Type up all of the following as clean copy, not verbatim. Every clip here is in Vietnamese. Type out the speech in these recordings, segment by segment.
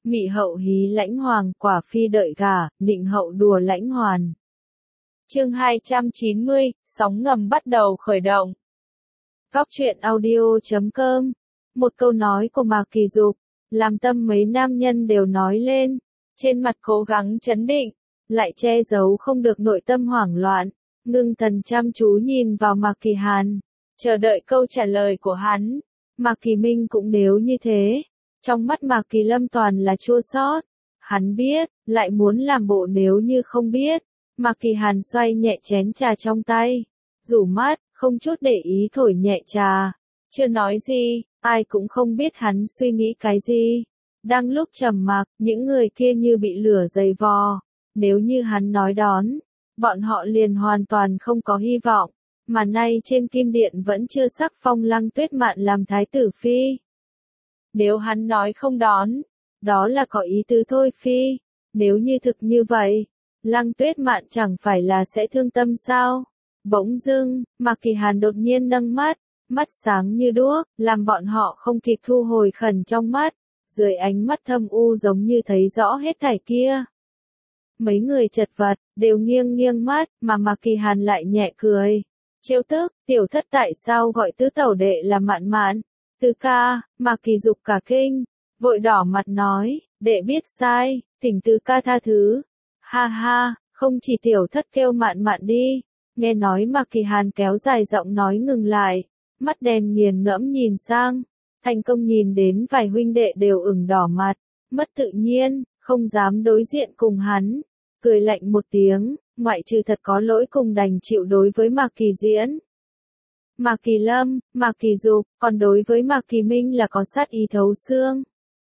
Mị hậu hí lãnh hoàng, quả phi đợi gả, nịnh hậu đùa lãnh hoàn. Chương 290, sóng ngầm bắt đầu khởi động. Góc truyện audio.com. Một câu nói của Mạc Kỳ Dục, làm tâm mấy nam nhân đều nói lên, trên mặt cố gắng trấn định, lại che giấu không được nội tâm hoảng loạn, ngưng thần chăm chú nhìn vào Mạc Kỳ Hàn, chờ đợi câu trả lời của hắn. Mạc Kỳ Minh cũng nếu như thế, trong mắt Mạc Kỳ Lâm toàn là chua xót. Hắn biết, lại muốn làm bộ nếu như không biết. Mạc Kỳ Hàn xoay nhẹ chén trà trong tay, rủ mắt, không chút để ý thổi nhẹ trà, chưa nói gì, ai cũng không biết hắn suy nghĩ cái gì. Đang lúc trầm mặc, những người kia như bị lửa dày vò, nếu như hắn nói đón, bọn họ liền hoàn toàn không có hy vọng, mà nay trên kim điện vẫn chưa sắc phong Lăng Tuyết Mạn làm thái tử phi. Nếu hắn nói không đón, đó là có ý tứ thôi phi, nếu như thực như vậy, Lăng Tuyết Mạn chẳng phải là sẽ thương tâm sao? Bỗng dưng, Mạc Kỳ Hàn đột nhiên nâng mắt, mắt sáng như đuốc, làm bọn họ không kịp thu hồi khẩn trong mắt, dưới ánh mắt thâm u giống như thấy rõ hết thảy kia. Mấy người chật vật, đều nghiêng nghiêng mắt, mà Mạc Kỳ Hàn lại nhẹ cười. Trêu tức, tiểu thất tại sao gọi tứ tẩu đệ là Mạn Mạn? Tứ ca, Mạc Kỳ Dục cả kinh, vội đỏ mặt nói, đệ biết sai, thỉnh tứ ca tha thứ. Ha ha, không chỉ tiểu thất kêu Mạn Mạn đi. Nghe nói Mạc Kỳ Hàn kéo dài giọng nói ngừng lại, mắt đen nghiền ngẫm nhìn sang, thành công nhìn đến vài huynh đệ đều ửng đỏ mặt, mất tự nhiên, không dám đối diện cùng hắn, cười lạnh một tiếng, ngoại trừ thật có lỗi cùng đành chịu đối với Mạc Kỳ Diễn, Mạc Kỳ Lâm, Mạc Kỳ Dục, còn đối với Mạc Kỳ Minh là có sát ý thấu xương.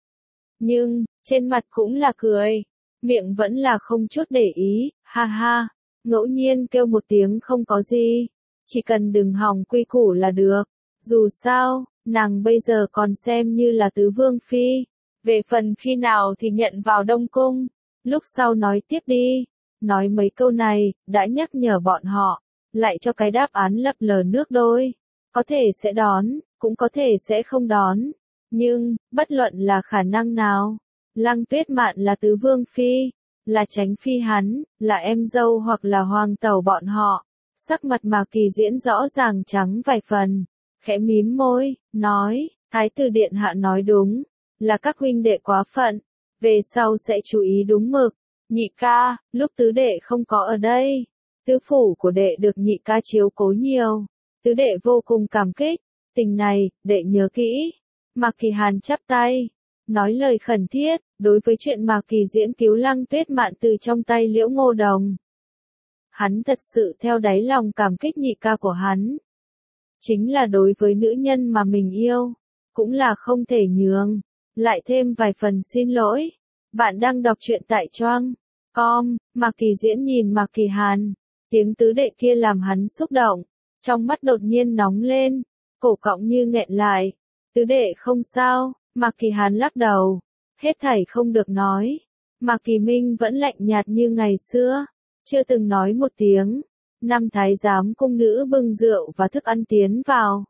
Nhưng, trên mặt cũng là cười, miệng vẫn là không chút để ý, ha ha, ngẫu nhiên kêu một tiếng không có gì, chỉ cần đừng hỏng quy củ là được, dù sao, nàng bây giờ còn xem như là tứ vương phi, về phần khi nào thì nhận vào Đông Cung, lúc sau nói tiếp đi, nói mấy câu này, đã nhắc nhở bọn họ, lại cho cái đáp án lập lờ nước đôi, có thể sẽ đón, cũng có thể sẽ không đón, nhưng, bất luận là khả năng nào, Lăng Tuyết Mạn là tứ vương phi, là tránh phi hắn, là em dâu hoặc là hoàng tẩu bọn họ. Sắc mặt Mạc Kỳ Diễn rõ ràng trắng vài phần, khẽ mím môi, nói, Thái tử điện hạ nói đúng, là các huynh đệ quá phận, về sau sẽ chú ý đúng mực. Nhị ca, lúc tứ đệ không có ở đây, tứ phủ của đệ được nhị ca chiếu cố nhiều, tứ đệ vô cùng cảm kích, tình này, đệ nhớ kỹ. Mạc Kỳ Hàn chắp tay, nói lời khẩn thiết, đối với chuyện Mạc Kỳ Diễn cứu Lăng Tuyết Mạn từ trong tay Liễu Ngô Đồng. Hắn thật sự theo đáy lòng cảm kích nhị ca của hắn. Chính là đối với nữ nhân mà mình yêu, cũng là không thể nhường. Lại thêm vài phần xin lỗi. Bạn đang đọc truyện tại Choang.com, Mạc Kỳ Diễn nhìn Mạc Kỳ Hàn. Tiếng tứ đệ kia làm hắn xúc động. Trong mắt đột nhiên nóng lên, cổ cõng như nghẹn lại. Tứ đệ không sao, Mạc Kỳ Hàn lắc đầu. Hết thảy không được nói. Mạc Kỳ Minh vẫn lạnh nhạt như ngày xưa, chưa từng nói một tiếng. Năm thái giám cung nữ bưng rượu và thức ăn tiến vào.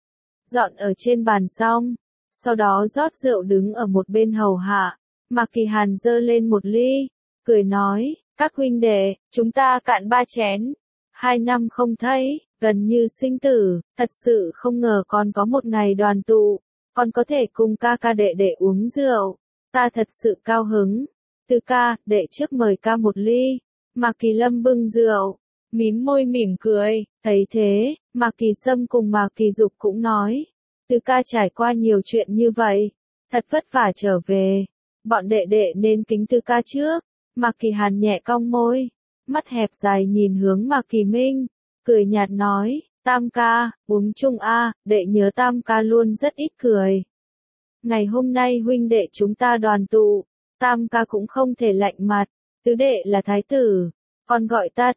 Dọn ở trên bàn xong, sau đó rót rượu đứng ở một bên hầu hạ. Mạc Kỳ Hàn giơ lên một ly, cười nói, các huynh đệ, chúng ta cạn 3 chén. 2 năm không thấy, gần như sinh tử, thật sự không ngờ còn có một ngày đoàn tụ, còn có thể cùng ca ca đệ đệ uống rượu. Ta thật sự cao hứng. Từ ca, đệ trước mời ca một ly. Mạc Kỳ Lâm bưng rượu, mím môi mỉm cười, thấy thế, Mạc Kỳ Sâm cùng Mạc Kỳ Dục cũng nói. Từ ca trải qua nhiều chuyện như vậy, thật vất vả trở về. Bọn đệ đệ nên kính Từ ca trước. Mạc Kỳ Hàn nhẹ cong môi, mắt hẹp dài nhìn hướng Mạc Kỳ Minh, cười nhạt nói, Tam ca, uống chung a, đệ nhớ Tam ca luôn rất ít cười. Ngày hôm nay huynh đệ chúng ta đoàn tụ, Tam ca cũng không thể lạnh mặt, tứ đệ là thái tử, còn gọi ta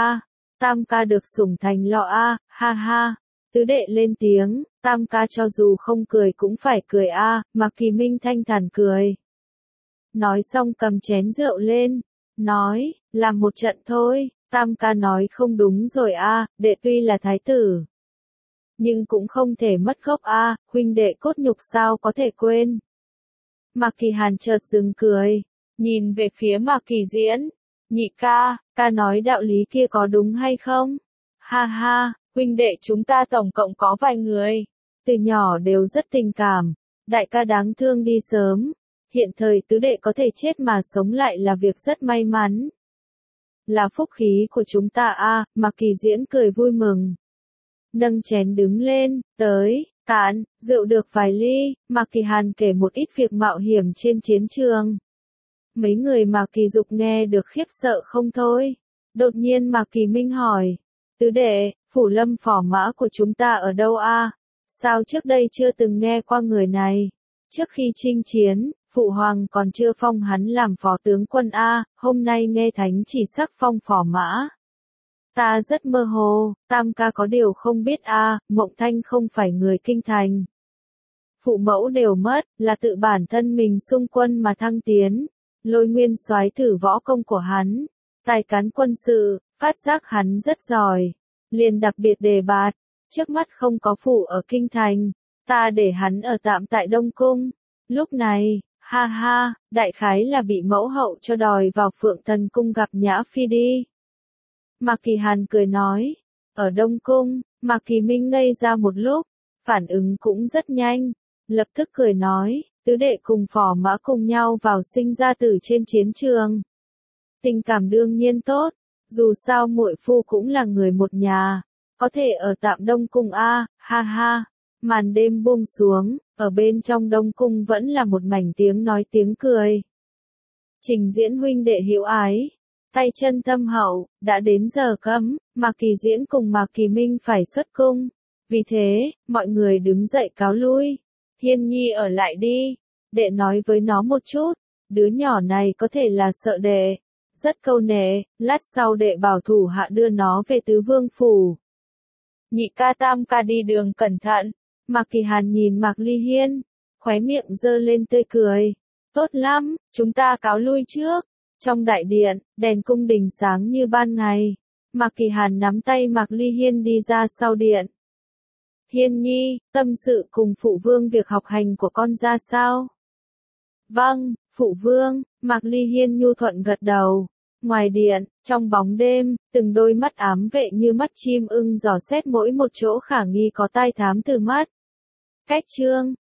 Tam ca được sủng thành lọ a, ha ha. Tứ đệ lên tiếng, Tam ca cho dù không cười cũng phải cười a, Mạc Kỳ Minh thanh thản cười. Nói xong cầm chén rượu lên, nói, làm một trận thôi, Tam ca nói không đúng rồi a, đệ tuy là thái tử, nhưng cũng không thể mất gốc a, huynh đệ cốt nhục sao có thể quên. Mạc Kỳ Hàn chợt dừng cười, nhìn về phía Mạc Kỳ Diễn. Nhị ca nói đạo lý kia có đúng hay không? Ha ha, huynh đệ chúng ta tổng cộng có vài người, từ nhỏ đều rất tình cảm, đại ca đáng thương đi sớm, hiện thời tứ đệ có thể chết mà sống lại là việc rất may mắn. Là phúc khí của chúng ta a, Mạc Kỳ Diễn cười vui mừng. Nâng chén đứng lên, tới, cạn, rượu được vài ly, Mạc Kỳ Hàn kể một ít việc mạo hiểm trên chiến trường. Mấy người Mạc Kỳ Dục nghe được khiếp sợ không thôi. Đột nhiên Mạc Kỳ Minh hỏi, tứ đệ, Phủ Lâm phò mã của chúng ta ở đâu a? Sao trước đây chưa từng nghe qua người này? Trước khi chinh chiến, Phụ Hoàng còn chưa phong hắn làm phó tướng quân a, hôm nay nghe thánh chỉ sắc phong phò mã. Ta rất mơ hồ, tam ca có điều không biết a, Mộng Thanh không phải người kinh thành. Phụ mẫu đều mất, là tự bản thân mình xung quân mà thăng tiến. Lôi Nguyên soái thử võ công của hắn, tài cán quân sự, phát giác hắn rất giỏi, liền đặc biệt đề bạt, trước mắt không có phụ ở kinh thành, ta để hắn ở tạm tại Đông Cung. Lúc này, ha ha, đại khái là bị mẫu hậu cho đòi vào Phượng Thần Cung gặp Nhã Phi đi. Mạc Kỳ Hàn cười nói, ở Đông Cung, Mạc Kỳ Minh ngây ra một lúc, phản ứng cũng rất nhanh, lập tức cười nói, tứ đệ cùng phò mã cùng nhau vào sinh ra tử trên chiến trường. Tình cảm đương nhiên tốt, dù sao muội phu cũng là người một nhà, có thể ở tạm Đông Cung a, ha ha. Màn đêm buông xuống, ở bên trong Đông Cung vẫn là một mảnh tiếng nói tiếng cười. Trình Diễn huynh đệ hữu ái, tay chân thâm hậu, đã đến giờ cấm, Mạc Kỳ Diễn cùng Mạc Kỳ Minh phải xuất cung. Vì thế, mọi người đứng dậy cáo lui. Hiên Nhi ở lại đi, đệ nói với nó một chút, đứa nhỏ này có thể là sợ đệ, rất câu nệ, lát sau đệ bảo thủ hạ đưa nó về Tứ Vương phủ. Nhị ca tam ca đi đường cẩn thận. Mạc Kỳ Hàn nhìn Mạc Ly Hiên, khóe miệng giơ lên tươi cười. Tốt lắm, chúng ta cáo lui trước. Trong đại điện, đèn cung đình sáng như ban ngày. Mạc Kỳ Hàn nắm tay Mạc Ly Hiên đi ra sau điện. Hiên Nhi, tâm sự cùng phụ vương việc học hành của con ra sao? Vâng, phụ vương, Mạc Ly Hiên nhu thuận gật đầu. Ngoài điện, trong bóng đêm, từng đôi mắt ám vệ như mắt chim ưng dò xét mỗi một chỗ khả nghi có tai thám từ mắt. Cách chương